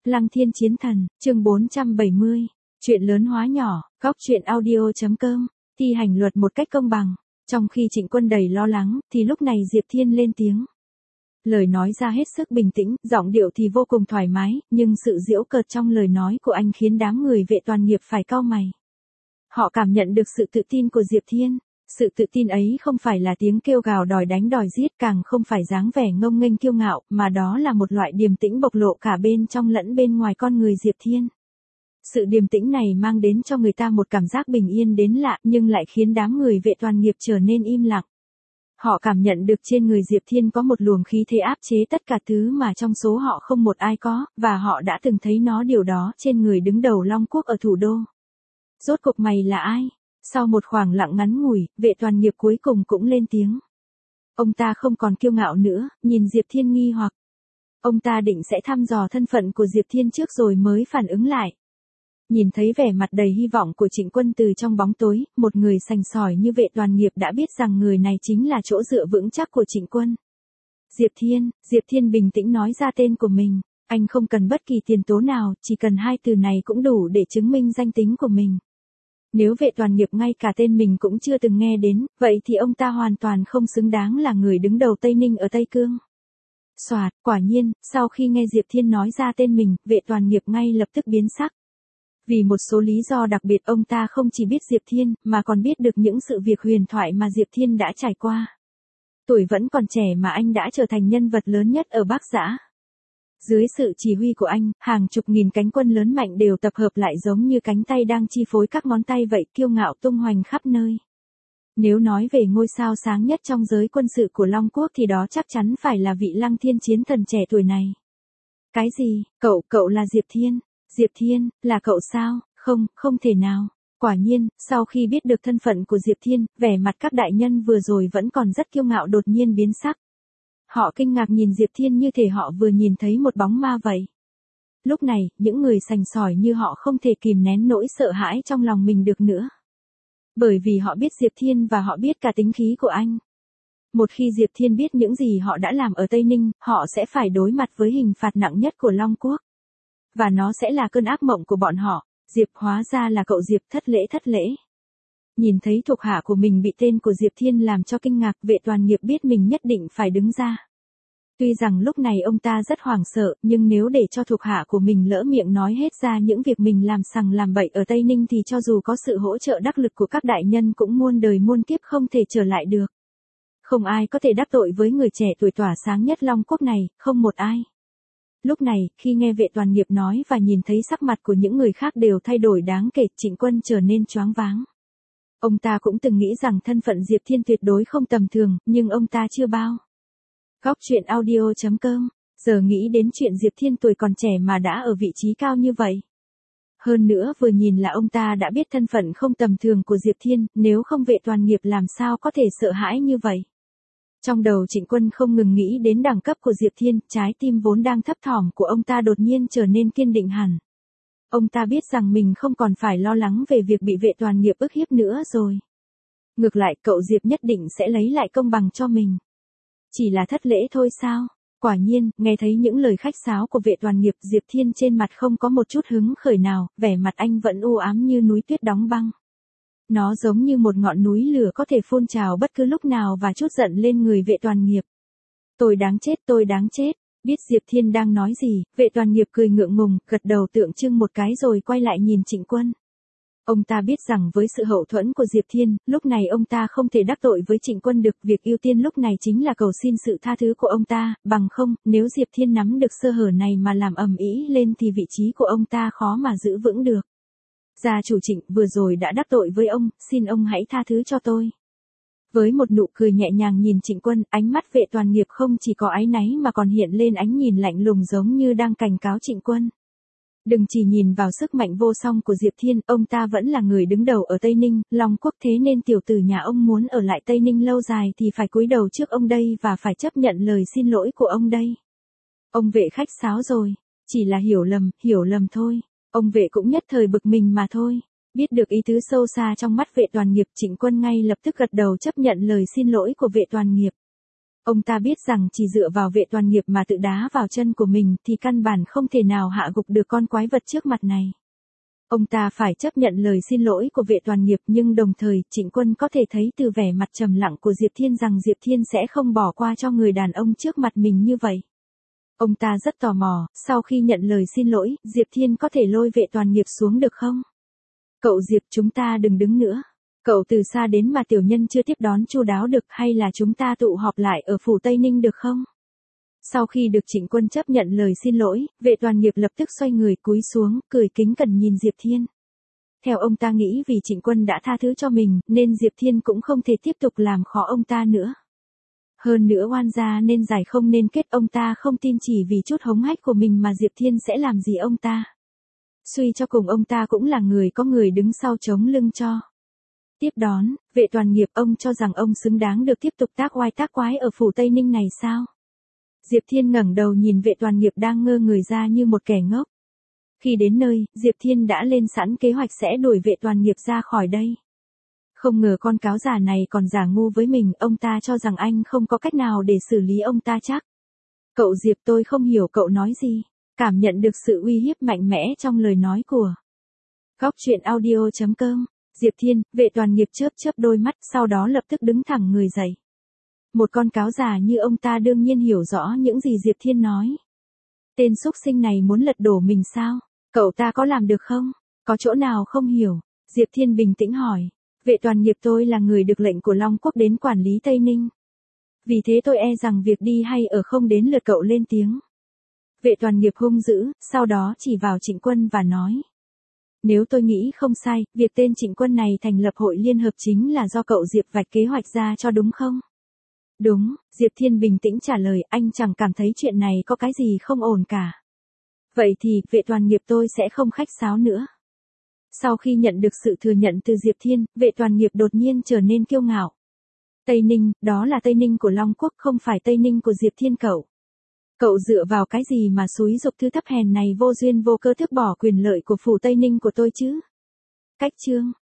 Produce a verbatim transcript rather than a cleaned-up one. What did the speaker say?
Lăng Thiên Chiến Thần, chương bốn trăm bảy mươi. Chuyện lớn hóa nhỏ, góc chuyện audio.com, thi hành luật một cách công bằng. Trong khi Trịnh Quân đầy lo lắng, thì lúc này Diệp Thiên lên tiếng. Lời nói ra hết sức bình tĩnh, giọng điệu thì vô cùng thoải mái, nhưng sự giễu cợt trong lời nói của anh khiến đám người vệ toàn nghiệp phải cau mày. Họ cảm nhận được sự tự tin của Diệp Thiên. Sự tự tin ấy không phải là tiếng kêu gào đòi đánh đòi giết, càng không phải dáng vẻ ngông nghênh kiêu ngạo, mà đó là một loại điềm tĩnh bộc lộ cả bên trong lẫn bên ngoài con người Diệp Thiên. Sự điềm tĩnh này mang đến cho người ta một cảm giác bình yên đến lạ, nhưng lại khiến đám người vệ toàn nghiệp trở nên im lặng. Họ cảm nhận được trên người Diệp Thiên có một luồng khí thế áp chế tất cả thứ mà trong số họ không một ai có, và họ đã từng thấy nó điều đó trên người đứng đầu Long Quốc ở thủ đô. Rốt cuộc mày là ai? Sau một khoảng lặng ngắn ngủi, vệ toàn nghiệp cuối cùng cũng lên tiếng. Ông ta không còn kiêu ngạo nữa, nhìn Diệp Thiên nghi hoặc. Ông ta định sẽ thăm dò thân phận của Diệp Thiên trước rồi mới phản ứng lại. Nhìn thấy vẻ mặt đầy hy vọng của Trịnh Quân từ trong bóng tối, một người sành sỏi như vệ toàn nghiệp đã biết rằng người này chính là chỗ dựa vững chắc của Trịnh Quân. Diệp Thiên, Diệp Thiên bình tĩnh nói ra tên của mình. Anh không cần bất kỳ tiền tố nào, chỉ cần hai từ này cũng đủ để chứng minh danh tính của mình. Nếu vệ toàn nghiệp ngay cả tên mình cũng chưa từng nghe đến, vậy thì ông ta hoàn toàn không xứng đáng là người đứng đầu Tây Ninh ở Tây Cương. Soạt, quả nhiên, sau khi nghe Diệp Thiên nói ra tên mình, vệ toàn nghiệp ngay lập tức biến sắc. Vì một số lý do đặc biệt ông ta không chỉ biết Diệp Thiên, mà còn biết được những sự việc huyền thoại mà Diệp Thiên đã trải qua. Tuổi vẫn còn trẻ mà anh đã trở thành nhân vật lớn nhất ở Bắc Giã. Dưới sự chỉ huy của anh, hàng chục nghìn cánh quân lớn mạnh đều tập hợp lại giống như cánh tay đang chi phối các ngón tay vậy, kiêu ngạo tung hoành khắp nơi. Nếu nói về ngôi sao sáng nhất trong giới quân sự của Long Quốc thì đó chắc chắn phải là vị Lăng Thiên Chiến Thần trẻ tuổi này. Cái gì? Cậu, cậu là Diệp Thiên? Diệp Thiên, là cậu sao? Không, không thể nào. Quả nhiên, sau khi biết được thân phận của Diệp Thiên, vẻ mặt các đại nhân vừa rồi vẫn còn rất kiêu ngạo đột nhiên biến sắc. Họ kinh ngạc nhìn Diệp Thiên như thể họ vừa nhìn thấy một bóng ma vậy. Lúc này, những người sành sỏi như họ không thể kìm nén nỗi sợ hãi trong lòng mình được nữa. Bởi vì họ biết Diệp Thiên và họ biết cả tính khí của anh. Một khi Diệp Thiên biết những gì họ đã làm ở Tây Ninh, họ sẽ phải đối mặt với hình phạt nặng nhất của Long Quốc. Và nó sẽ là cơn ác mộng của bọn họ. Diệp, hóa ra là cậu Diệp, thất lễ thất lễ. Nhìn thấy thuộc hạ của mình bị tên của Diệp Thiên làm cho kinh ngạc, vệ toàn nghiệp biết mình nhất định phải đứng ra. Tuy rằng lúc này ông ta rất hoảng sợ, nhưng nếu để cho thuộc hạ của mình lỡ miệng nói hết ra những việc mình làm sằng làm bậy ở Tây Ninh thì cho dù có sự hỗ trợ đắc lực của các đại nhân cũng muôn đời muôn kiếp không thể trở lại được. Không ai có thể đắc tội với người trẻ tuổi tỏa sáng nhất Long Quốc này, không một ai. Lúc này, khi nghe vệ toàn nghiệp nói và nhìn thấy sắc mặt của những người khác đều thay đổi đáng kể, Trịnh Quân trở nên choáng váng. Ông ta cũng từng nghĩ rằng thân phận Diệp Thiên tuyệt đối không tầm thường, nhưng ông ta chưa bao. Góc chuyện audio.com, giờ nghĩ đến chuyện Diệp Thiên tuổi còn trẻ mà đã ở vị trí cao như vậy. Hơn nữa vừa nhìn là ông ta đã biết thân phận không tầm thường của Diệp Thiên, nếu không vệ toàn nghiệp làm sao có thể sợ hãi như vậy. Trong đầu Trịnh Quân không ngừng nghĩ đến đẳng cấp của Diệp Thiên, trái tim vốn đang thấp thỏm của ông ta đột nhiên trở nên kiên định hẳn. Ông ta biết rằng mình không còn phải lo lắng về việc bị vệ toàn nghiệp ức hiếp nữa rồi. Ngược lại, cậu Diệp nhất định sẽ lấy lại công bằng cho mình. Chỉ là thất lễ thôi sao? Quả nhiên, nghe thấy những lời khách sáo của vệ toàn nghiệp, Diệp Thiên trên mặt không có một chút hứng khởi nào, vẻ mặt anh vẫn u ám như núi tuyết đóng băng. Nó giống như một ngọn núi lửa có thể phun trào bất cứ lúc nào và trút giận lên người vệ toàn nghiệp. Tôi đáng chết, tôi đáng chết. Biết Diệp Thiên đang nói gì, vệ toàn nghiệp cười ngượng ngùng, gật đầu tượng trưng một cái rồi quay lại nhìn Trịnh Quân. Ông ta biết rằng với sự hậu thuẫn của Diệp Thiên, lúc này ông ta không thể đắc tội với Trịnh Quân được, việc ưu tiên lúc này chính là cầu xin sự tha thứ của ông ta, bằng không, nếu Diệp Thiên nắm được sơ hở này mà làm ầm ĩ lên thì vị trí của ông ta khó mà giữ vững được. Gia chủ Trịnh, vừa rồi đã đắc tội với ông, xin ông hãy tha thứ cho tôi. Với một nụ cười nhẹ nhàng nhìn Trịnh Quân, ánh mắt vệ toàn nghiệp không chỉ có áy náy mà còn hiện lên ánh nhìn lạnh lùng giống như đang cảnh cáo Trịnh Quân. Đừng chỉ nhìn vào sức mạnh vô song của Diệp Thiên, ông ta vẫn là người đứng đầu ở Tây Ninh, Long Quốc, thế nên tiểu tử nhà ông muốn ở lại Tây Ninh lâu dài thì phải cúi đầu trước ông đây và phải chấp nhận lời xin lỗi của ông đây. Ông vệ khách sáo rồi, chỉ là hiểu lầm, hiểu lầm thôi. Ông vệ cũng nhất thời bực mình mà thôi. Biết được ý tứ sâu xa trong mắt vệ toàn nghiệp, Trịnh Quân ngay lập tức gật đầu chấp nhận lời xin lỗi của vệ toàn nghiệp. Ông ta biết rằng chỉ dựa vào Vệ Toàn Nghiệp mà tự đá vào chân của mình thì căn bản không thể nào hạ gục được con quái vật trước mặt này. Ông ta phải chấp nhận lời xin lỗi của Vệ Toàn Nghiệp, nhưng đồng thời Trịnh Quân có thể thấy từ vẻ mặt trầm lặng của Diệp Thiên rằng Diệp Thiên sẽ không bỏ qua cho người đàn ông trước mặt mình như vậy. Ông ta rất tò mò, sau khi nhận lời xin lỗi, Diệp Thiên có thể lôi Vệ Toàn Nghiệp xuống được không? Cậu Diệp, chúng ta đừng đứng nữa. Cậu từ xa đến mà tiểu nhân chưa tiếp đón chu đáo được, hay là chúng ta tụ họp lại ở phủ Tây Ninh được không? Sau khi được Trịnh Quân chấp nhận lời xin lỗi, Vệ Toàn Nghiệp lập tức xoay người cúi xuống, cười kính cẩn nhìn Diệp Thiên. Theo ông ta nghĩ vì Trịnh Quân đã tha thứ cho mình, nên Diệp Thiên cũng không thể tiếp tục làm khó ông ta nữa. Hơn nữa oan gia nên giải không nên kết, ông ta không tin chỉ vì chút hống hách của mình mà Diệp Thiên sẽ làm gì ông ta. Suy cho cùng ông ta cũng là người có người đứng sau chống lưng cho. Tiếp đón, Vệ Toàn Nghiệp, ông cho rằng ông xứng đáng được tiếp tục tác oai tác quái ở phủ Tây Ninh này sao? Diệp Thiên ngẩng đầu nhìn Vệ Toàn Nghiệp đang ngơ người ra như một kẻ ngốc. Khi đến nơi, Diệp Thiên đã lên sẵn kế hoạch sẽ đuổi Vệ Toàn Nghiệp ra khỏi đây. Không ngờ con cáo già này còn giả ngu với mình, ông ta cho rằng anh không có cách nào để xử lý ông ta chắc. Cậu Diệp, tôi không hiểu cậu nói gì. Cảm nhận được sự uy hiếp mạnh mẽ trong lời nói của Góc Chuyện Audio chấm com. Diệp Thiên, Vệ Toàn Nghiệp chớp chớp đôi mắt, sau đó lập tức đứng thẳng người dậy. Một con cáo già như ông ta đương nhiên hiểu rõ những gì Diệp Thiên nói. Tên súc sinh này muốn lật đổ mình sao? Cậu ta có làm được không? Có chỗ nào không hiểu? Diệp Thiên bình tĩnh hỏi. Vệ Toàn Nghiệp, tôi là người được lệnh của Long Quốc đến quản lý Tây Ninh. Vì thế tôi e rằng việc đi hay ở không đến lượt cậu lên tiếng. Vệ Toàn Nghiệp hung dữ, sau đó chỉ vào Trịnh Quân và nói. Nếu tôi nghĩ không sai, việc tên Trịnh Quân này thành lập hội liên hợp chính là do cậu Diệp vạch kế hoạch ra cho đúng không? Đúng, Diệp Thiên bình tĩnh trả lời, anh chẳng cảm thấy chuyện này có cái gì không ổn cả. Vậy thì, Vệ Toàn Nghiệp, tôi sẽ không khách sáo nữa. Sau khi nhận được sự thừa nhận từ Diệp Thiên, Vệ Toàn Nghiệp đột nhiên trở nên kiêu ngạo. Tây Ninh, đó là Tây Ninh của Long Quốc, không phải Tây Ninh của Diệp Thiên cậu. Cậu dựa vào cái gì mà xúi giục thứ thấp hèn này vô duyên vô cớ tước bỏ quyền lợi của phủ Tây Ninh của tôi chứ? Cách chương